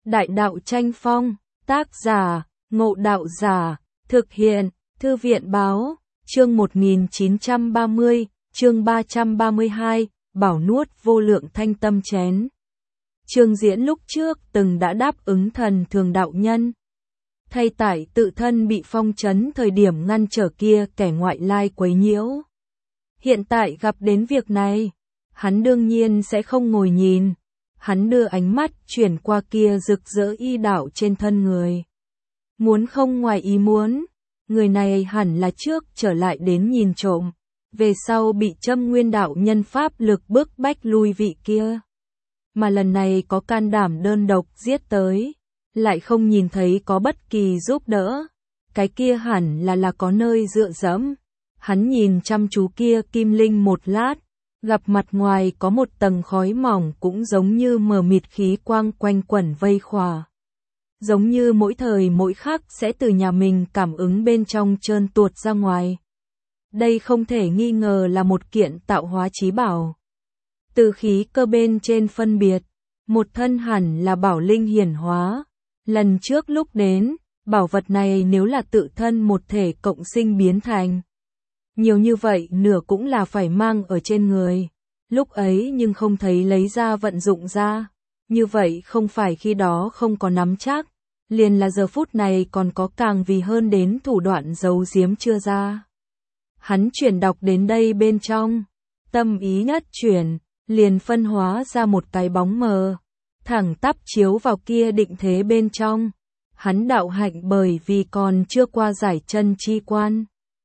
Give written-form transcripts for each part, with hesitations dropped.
Đại đạo tranh phong, tác giả, Ngộ Đạo Giả, thực hiện, Thư viện báo, chương 1930, chương 332, bảo nuốt vô lượng thanh tâm chén. Trương Diễn lúc trước từng đã đáp ứng Thần Thường đạo nhân. Thay tại tự thân bị phong trấn thời điểm ngăn trở kia kẻ ngoại lai quấy nhiễu. Hiện tại gặp đến việc này, hắn đương nhiên sẽ không ngồi nhìn. Hắn đưa ánh mắt chuyển qua kia rực rỡ y đạo trên thân người. Muốn không ngoài ý muốn, người này hẳn là trước trở lại đến nhìn trộm, về sau bị Châm Nguyên đạo nhân pháp lực bức bách lui vị kia. Mà lần này có can đảm đơn độc giết tới, lại không nhìn thấy có bất kỳ giúp đỡ, cái kia hẳn là có nơi dựa dẫm. Hắn nhìn chăm chú kia kim linh một lát, gặp mặt ngoài có một tầng khói mỏng cũng giống như mờ mịt khí quang quanh quẩn vây khỏa. Giống như mỗi thời mỗi khắc sẽ từ nhà mình cảm ứng bên trong trơn tuột ra ngoài. Đây không thể nghi ngờ là một kiện tạo hóa chí bảo. Từ khí cơ bên trên phân biệt, một thân hẳn là bảo linh hiển hóa. Lần trước lúc đến, bảo vật này nếu là tự thân một thể cộng sinh biến thành. Nhiều như vậy nửa cũng là phải mang ở trên người. Lúc ấy nhưng không thấy lấy ra vận dụng ra. Như vậy không phải khi đó không có nắm chắc. Liền là giờ phút này còn có càng vì hơn đến thủ đoạn giấu giếm chưa ra. Hắn chuyển đọc đến đây bên trong. Tâm ý nhất chuyển, liền phân hóa ra một cái bóng mờ. Thẳng tắp chiếu vào kia định thế bên trong. Hắn đạo hạnh bởi vì còn chưa qua giải chân chi quan.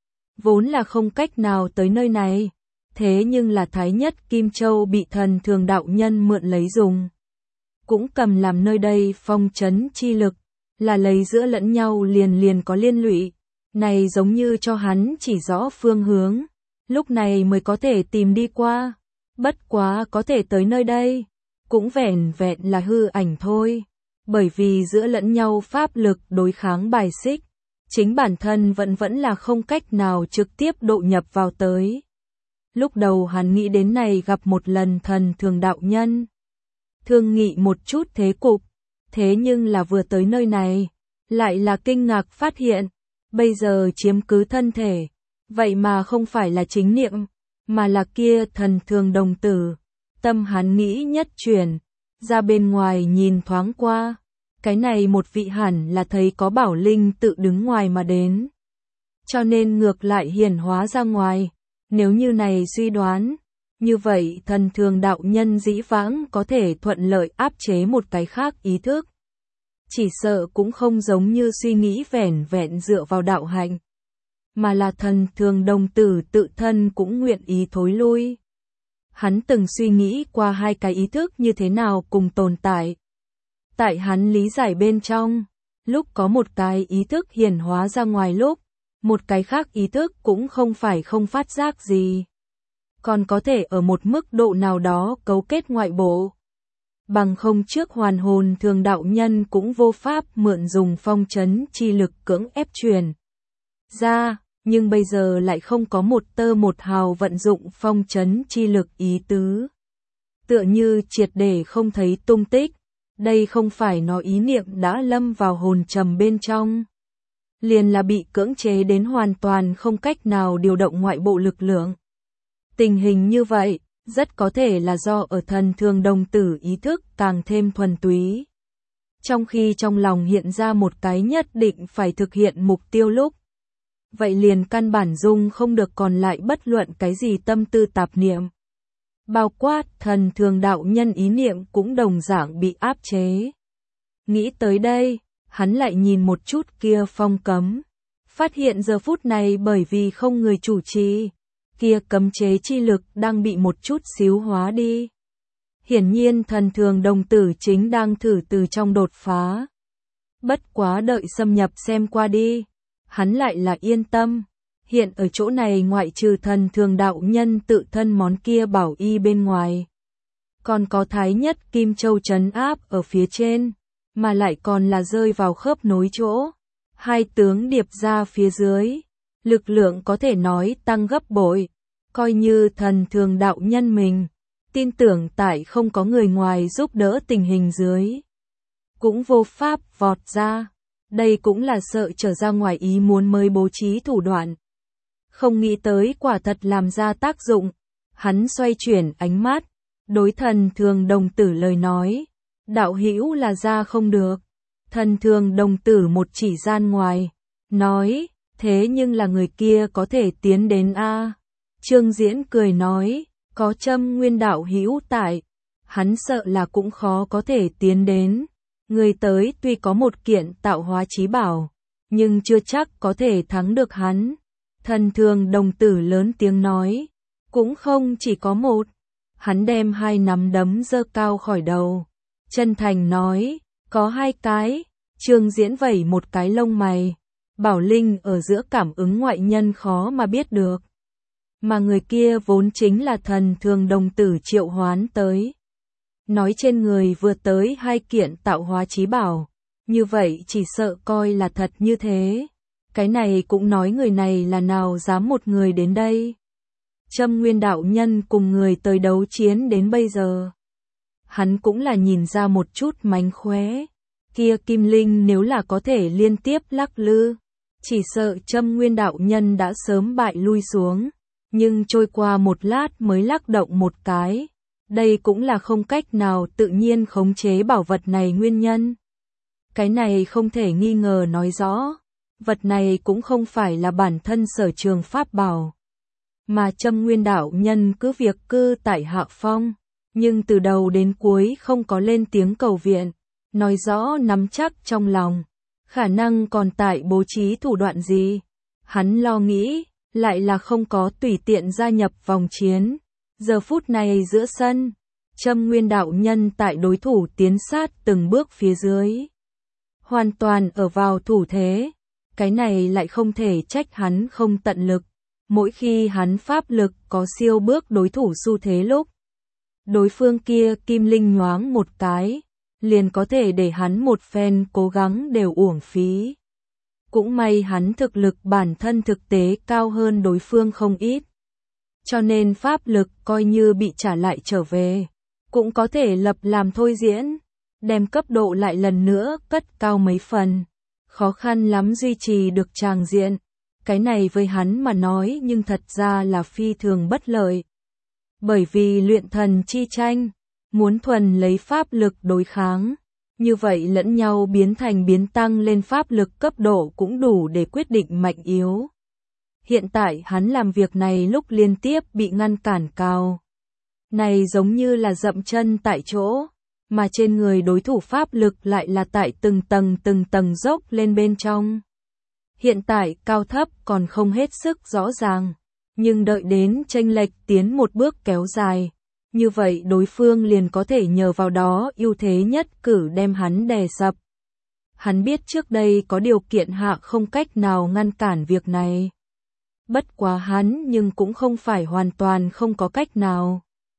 Vốn là không cách nào tới nơi này, thế nhưng là Thái Nhất Kim Châu bị Thần Thường đạo nhân mượn lấy dùng. Cũng cầm làm nơi đây phong trấn chi lực, là lấy giữa lẫn nhau liền có liên lụy, này giống như cho hắn chỉ rõ phương hướng, lúc này mới có thể tìm đi qua, bất quá có thể tới nơi đây, cũng vẻn vẹn là hư ảnh thôi, bởi vì giữa lẫn nhau pháp lực đối kháng bài xích. Chính bản thân vẫn là không cách nào trực tiếp độ nhập vào tới. Lúc đầu hắn nghĩ đến này gặp một lần Thần Thường đạo nhân. Thương nghị một chút thế cục, thế nhưng là vừa tới nơi này, lại là kinh ngạc phát hiện, bây giờ chiếm cứ thân thể, vậy mà không phải là chính niệm, mà là kia Thần Thường đồng tử. Tâm hắn nghĩ nhất chuyển, ra bên ngoài nhìn thoáng qua. Cái này một vị hẳn là thấy có bảo linh tự đứng ngoài mà đến. Cho nên ngược lại hiển hóa ra ngoài. Nếu như này suy đoán, như vậy Thần Thường đạo nhân dĩ vãng có thể thuận lợi áp chế một cái khác ý thức. Chỉ sợ cũng không giống như suy nghĩ vẻn vẹn dựa vào đạo hạnh. Mà là Thần Thường đồng tử tự thân cũng nguyện ý thối lui. Hắn từng suy nghĩ qua hai cái ý thức như thế nào cùng tồn tại. Tại hắn lý giải bên trong, lúc có một cái ý thức hiển hóa ra ngoài lúc, một cái khác ý thức cũng không phải không phát giác gì. Còn có thể ở một mức độ nào đó cấu kết ngoại bộ. Bằng không trước hoàn hồn Thường đạo nhân cũng vô pháp mượn dùng phong trấn chi lực cưỡng ép truyền ra, nhưng bây giờ lại không có một tơ một hào vận dụng phong trấn chi lực ý tứ. Tựa như triệt để không thấy tung tích. Đây không phải nó ý niệm đã lâm vào hồn trầm bên trong. Liền là bị cưỡng chế đến hoàn toàn không cách nào điều động ngoại bộ lực lượng. Tình hình như vậy, rất có thể là do ở Thần Thường đồng tử ý thức càng thêm thuần túy. Trong khi trong lòng hiện ra một cái nhất định phải thực hiện mục tiêu lúc. Vậy liền căn bản dung không được còn lại bất luận cái gì tâm tư tạp niệm. Bao quát Thần Thường đạo nhân ý niệm cũng đồng dạng bị áp chế. Nghĩ tới đây, hắn lại nhìn một chút kia phong cấm. Phát hiện giờ phút này bởi vì không người chủ trì, kia cấm chế chi lực đang bị một chút xíu hóa đi. Hiển nhiên Thần Thường đồng tử chính đang thử từ trong đột phá. Bất quá đợi xâm nhập xem qua đi, hắn lại là yên tâm. Hiện ở chỗ này ngoại trừ Thần Thường đạo nhân tự thân món kia bảo y bên ngoài. Còn có Thái Nhất Kim Châu trấn áp ở phía trên, mà lại còn là rơi vào khớp nối chỗ. Hai tướng điệp ra phía dưới, lực lượng có thể nói tăng gấp bội, coi như Thần Thường đạo nhân mình. Tin tưởng tại không có người ngoài giúp đỡ tình hình dưới. cũng vô pháp vọt ra. Đây cũng là sợ trở ra ngoài ý muốn mới bố trí thủ đoạn. Không nghĩ tới quả thật làm ra tác dụng. Hắn xoay chuyển ánh mắt, đối Thần Thường đồng tử lời nói. Đạo hữu là ra không được. Thần Thường đồng tử một chỉ gian ngoài, nói, thế nhưng là người kia có thể tiến đến a. Trương Diễn cười nói, có Châm Nguyên đạo hữu tại, hắn sợ là cũng khó có thể tiến đến. Người tới tuy có một kiện tạo hóa chí bảo, nhưng chưa chắc có thể thắng được hắn. Thần Thường đồng tử lớn tiếng nói, cũng không chỉ có một. Hắn đem hai nắm đấm giơ cao khỏi đầu, chân thành nói, có hai cái. Trương Diễn vẩy một cái lông mày, bảo linh ở giữa cảm ứng ngoại nhân khó mà biết được. Mà người kia vốn chính là Thần Thường đồng tử triệu hoán tới. Nói trên người vừa tới hai kiện tạo hóa chí bảo, như vậy chỉ sợ coi là thật như thế. Cái này cũng nói người này là nào dám một người đến đây. Châm Nguyên đạo nhân cùng người tới đấu chiến đến bây giờ. Hắn cũng là nhìn ra một chút mánh khóe. Kia kim linh nếu là có thể liên tiếp lắc lư, chỉ sợ Châm Nguyên đạo nhân đã sớm bại lui xuống. Nhưng trôi qua một lát mới lắc động một cái. Đây cũng là không cách nào tự nhiên khống chế bảo vật này nguyên nhân. Cái này không thể nghi ngờ nói rõ. Vật này cũng không phải là bản thân sở trường pháp bảo. Mà Châm Nguyên đạo nhân cứ việc cư tại hạ phong. Nhưng từ đầu đến cuối không có lên tiếng cầu viện. Nói rõ nắm chắc trong lòng. Khả năng còn tại bố trí thủ đoạn gì. Hắn lo nghĩ, lại là không có tùy tiện gia nhập vòng chiến. Giờ phút này giữa sân, Châm Nguyên đạo nhân tại đối thủ tiến sát từng bước phía dưới. Hoàn toàn ở vào thủ thế. Cái này lại không thể trách hắn không tận lực. Mỗi khi hắn pháp lực có siêu bước đối thủ xu thế lúc, đối phương kia kim linh nhoáng một cái, liền có thể để hắn một phen cố gắng đều uổng phí. Cũng may hắn thực lực bản thân thực tế cao hơn đối phương không ít. Cho nên pháp lực coi như bị trả lại trở về, cũng có thể lập làm thôi diễn, đem cấp độ lại lần nữa cất cao mấy phần. Khó khăn lắm duy trì được tràng diện. Cái này với hắn mà nói nhưng thật ra là phi thường bất lợi. Bởi vì luyện thần chi tranh, muốn thuần lấy pháp lực đối kháng. Như vậy lẫn nhau biến thành biến tăng lên pháp lực cấp độ cũng đủ để quyết định mạnh yếu. Hiện tại hắn làm việc này lúc liên tiếp bị ngăn cản cao. Này giống như là dậm chân tại chỗ, mà trên người đối thủ pháp lực lại là tại từng tầng dốc lên bên trong. Hiện tại cao thấp còn không hết sức rõ ràng, nhưng đợi đến chênh lệch tiến một bước kéo dài, như vậy đối phương liền có thể nhờ vào đó ưu thế nhất cử đem hắn đè sập. Hắn biết trước đây có điều kiện hạ không cách nào ngăn cản việc này. Bất quá hắn nhưng cũng không phải hoàn toàn không có cách nào.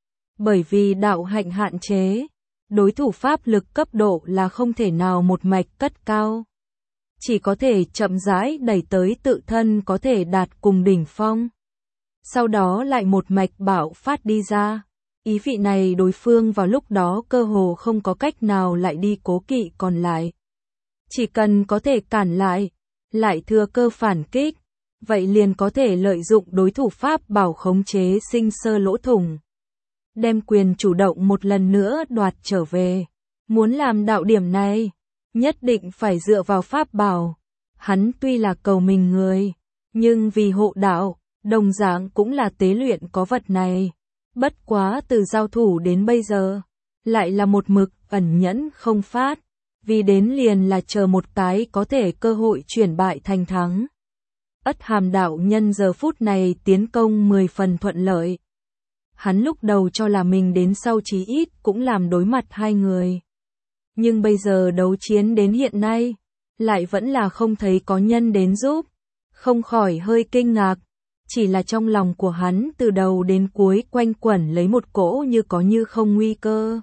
Bởi vì đạo hạnh hạn chế, đối thủ pháp lực cấp độ là không thể nào một mạch cất cao. Chỉ có thể chậm rãi đẩy tới tự thân có thể đạt cùng đỉnh phong. Sau đó lại một mạch bạo phát đi ra. Ý vị này đối phương vào lúc đó cơ hồ không có cách nào lại đi cố kỵ còn lại. Chỉ cần có thể cản lại thừa cơ phản kích, vậy liền có thể lợi dụng đối thủ pháp bảo khống chế sinh sơ lỗ thủng. Đem quyền chủ động một lần nữa đoạt trở về. Muốn làm đạo điểm này, nhất định phải dựa vào pháp bảo. Hắn tuy là cầu mình người, nhưng vì hộ đạo, đồng dạng cũng là tế luyện có vật này. Bất quá từ giao thủ đến bây giờ, lại là một mực ẩn nhẫn không phát, vì đến liền là chờ một cái có thể cơ hội chuyển bại thành thắng. Ất Hàm đạo nhân giờ phút này tiến công 10 phần thuận lợi. Hắn lúc đầu cho là mình đến sau chí ít cũng làm đối mặt hai người. Nhưng bây giờ đấu chiến đến hiện nay, lại vẫn là không thấy có nhân đến giúp, không khỏi hơi kinh ngạc. Chỉ là trong lòng của hắn từ đầu đến cuối quanh quẩn lấy một cỗ như có như không nguy cơ.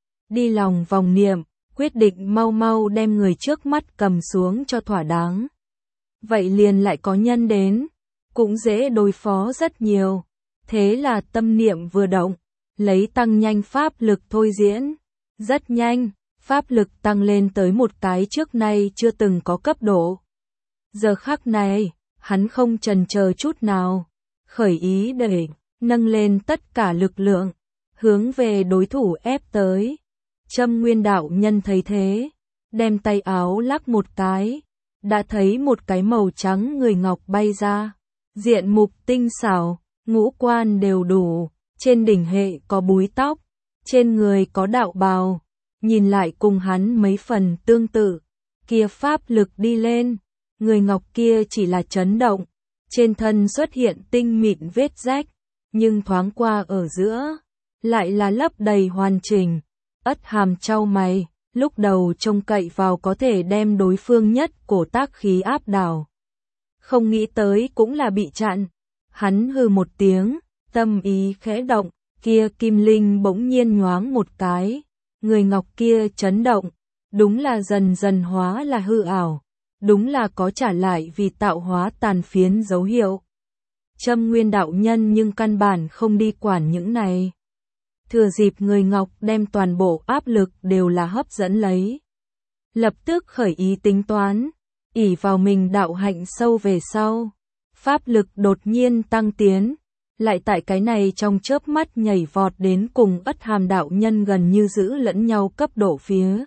Đi lòng vòng niệm, quyết định mau mau đem người trước mắt cầm xuống cho thỏa đáng. Vậy liền lại có nhân đến, cũng dễ đối phó rất nhiều. Thế là tâm niệm vừa động, lấy tăng nhanh pháp lực thôi diễn. Rất nhanh, pháp lực tăng lên tới một cái trước nay chưa từng có cấp độ. Giờ khắc này, hắn không chần chờ chút nào, khởi ý để nâng lên tất cả lực lượng, hướng về đối thủ ép tới. Châm Nguyên đạo nhân thấy thế, đem tay áo lắc một cái, đã thấy một cái màu trắng người ngọc bay ra, diện mục tinh xảo, ngũ quan đều đủ, trên đỉnh hệ có búi tóc, trên người có đạo bào, nhìn lại cùng hắn mấy phần tương tự. Kia pháp lực đi lên, người ngọc kia chỉ là chấn động, trên thân xuất hiện tinh mịn vết rách, nhưng thoáng qua ở giữa, lại là lấp đầy hoàn chỉnh. Ất Hàm chau mày, lúc đầu trông cậy vào có thể đem đối phương nhất cổ tác khí áp đảo. Không nghĩ tới cũng là bị chặn. Hắn hừ một tiếng, tâm ý khẽ động, kia kim linh bỗng nhiên nhoáng một cái. Người ngọc kia chấn động, đúng là dần dần hóa là hư ảo, đúng là có trả lại vì tạo hóa tàn phiến dấu hiệu. Châm Nguyên đạo nhân nhưng căn bản không đi quản những này. Thừa dịp người ngọc đem toàn bộ áp lực đều là hấp dẫn lấy. Lập tức khởi ý tính toán, ỷ vào mình đạo hạnh sâu về sau. Pháp lực đột nhiên tăng tiến, lại tại cái này trong chớp mắt nhảy vọt đến cùng Ất Hàm đạo nhân gần như giữ lẫn nhau cấp độ phía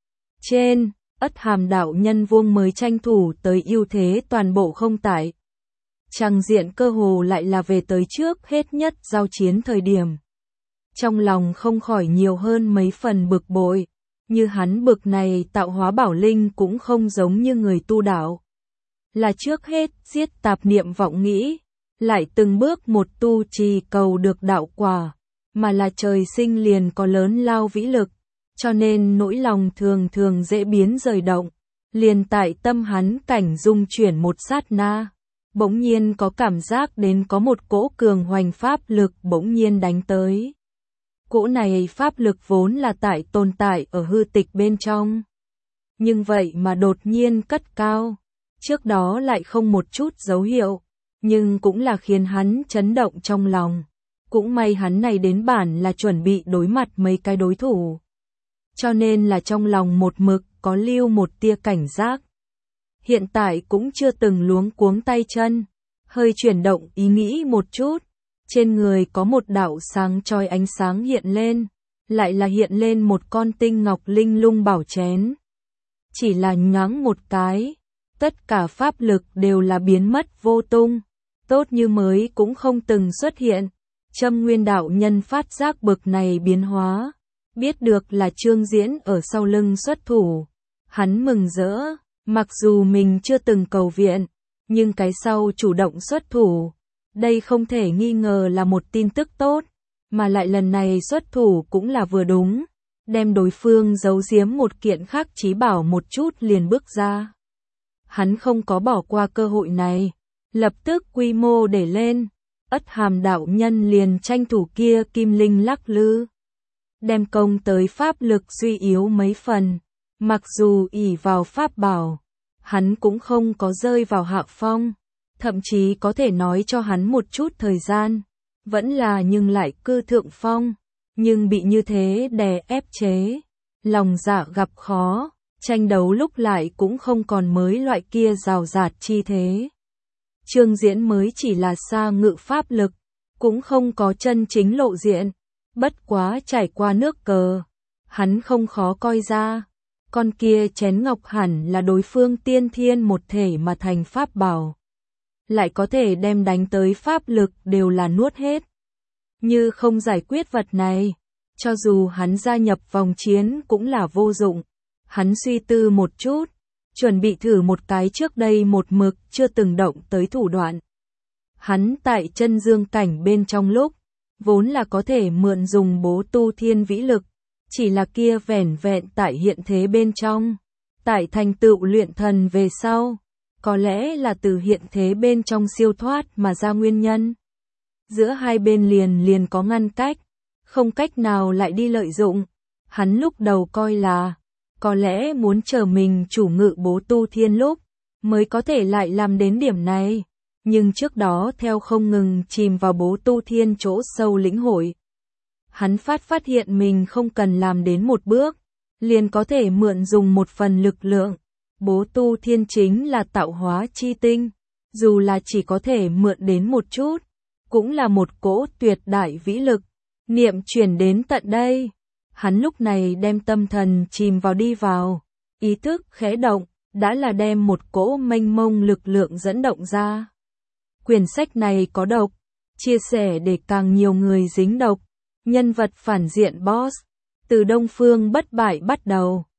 trên. Ất Hàm đạo nhân vuông mới tranh thủ tới ưu thế toàn bộ không tải. Trang diện cơ hồ lại là về tới trước hết nhất giao chiến thời điểm. Trong lòng không khỏi nhiều hơn mấy phần bực bội, như hắn bực này tạo hóa bảo linh cũng không giống như người tu đạo. Là trước hết giết tạp niệm vọng nghĩ, lại từng bước một tu trì cầu được đạo quả, mà là trời sinh liền có lớn lao vĩ lực, cho nên nỗi lòng thường thường dễ biến rời động, liền tại tâm hắn cảnh dung chuyển một sát na. Bỗng nhiên có cảm giác đến có một cỗ cường hoành pháp lực bỗng nhiên đánh tới. Cỗ này pháp lực vốn là tồn tại ở hư tịch bên trong. Nhưng vậy mà đột nhiên cất cao. Trước đó lại không một chút dấu hiệu. Nhưng cũng là khiến hắn chấn động trong lòng. Cũng may hắn này đến bản là chuẩn bị đối mặt mấy cái đối thủ. Cho nên là trong lòng một mực có lưu một tia cảnh giác. Hiện tại cũng chưa từng luống cuống tay chân. Hơi chuyển động ý nghĩ một chút. Trên người có một đạo sáng chói ánh sáng hiện lên, lại là hiện lên một con tinh ngọc linh lung bảo chén. Chỉ là nhoáng một cái, tất cả pháp lực đều là biến mất vô tung, tốt như mới cũng không từng xuất hiện. Châm Nguyên đạo nhân phát giác bực này biến hóa, biết được là Trương Diễn ở sau lưng xuất thủ. Hắn mừng rỡ, mặc dù mình chưa từng cầu viện, nhưng cái sau chủ động xuất thủ. Đây không thể nghi ngờ là một tin tức tốt, mà lại lần này xuất thủ cũng là vừa đúng, đem đối phương giấu giếm một kiện khác chí bảo một chút liền bước ra. Hắn không có bỏ qua cơ hội này, lập tức quy mô để lên, Ất Hàm đạo nhân liền tranh thủ kia kim linh lắc lư, đem công tới pháp lực suy yếu mấy phần, mặc dù ỷ vào pháp bảo, hắn cũng không có rơi vào hạ phong. Thậm chí có thể nói cho hắn một chút thời gian, vẫn là nhưng lại cư thượng phong, nhưng bị như thế đè ép chế, lòng dạ gặp khó, tranh đấu lúc lại cũng không còn mới loại kia rào rạt chi thế. Trương Diễn mới chỉ là xa ngự pháp lực, cũng không có chân chính lộ diện, bất quá trải qua nước cờ, hắn không khó coi ra, con kia chén ngọc hẳn là đối phương tiên thiên một thể mà thành pháp bảo. Lại có thể đem đánh tới pháp lực đều là nuốt hết. Như không giải quyết vật này, cho dù hắn gia nhập vòng chiến cũng là vô dụng. Hắn suy tư một chút, chuẩn bị thử một cái trước đây một mực chưa từng động tới thủ đoạn. Hắn tại chân dương cảnh bên trong lúc, vốn là có thể mượn dùng bố tu thiên vĩ lực, chỉ là kia vẻn vẹn tại hiện thế bên trong, tại thành tựu luyện thần về sau. Có lẽ là từ hiện thế bên trong siêu thoát mà ra nguyên nhân. Giữa hai bên liền có ngăn cách, không cách nào lại đi lợi dụng. Hắn lúc đầu coi là, có lẽ muốn chờ mình chủ ngự bố tu thiên lúc, mới có thể lại làm đến điểm này. Nhưng trước đó theo không ngừng chìm vào bố tu thiên chỗ sâu lĩnh hội. Hắn phát hiện mình không cần làm đến một bước, liền có thể mượn dùng một phần lực lượng. Bố tu thiên chính là tạo hóa chi tinh, dù là chỉ có thể mượn đến một chút, cũng là một cỗ tuyệt đại vĩ lực. Niệm chuyển đến tận đây, hắn lúc này đem tâm thần chìm vào đi vào, ý thức khẽ động, đã là đem một cỗ mênh mông lực lượng dẫn động ra. Quyển sách này có độc, chia sẻ để càng nhiều người dính độc. Nhân vật phản diện boss, từ Đông Phương Bất Bại bắt đầu.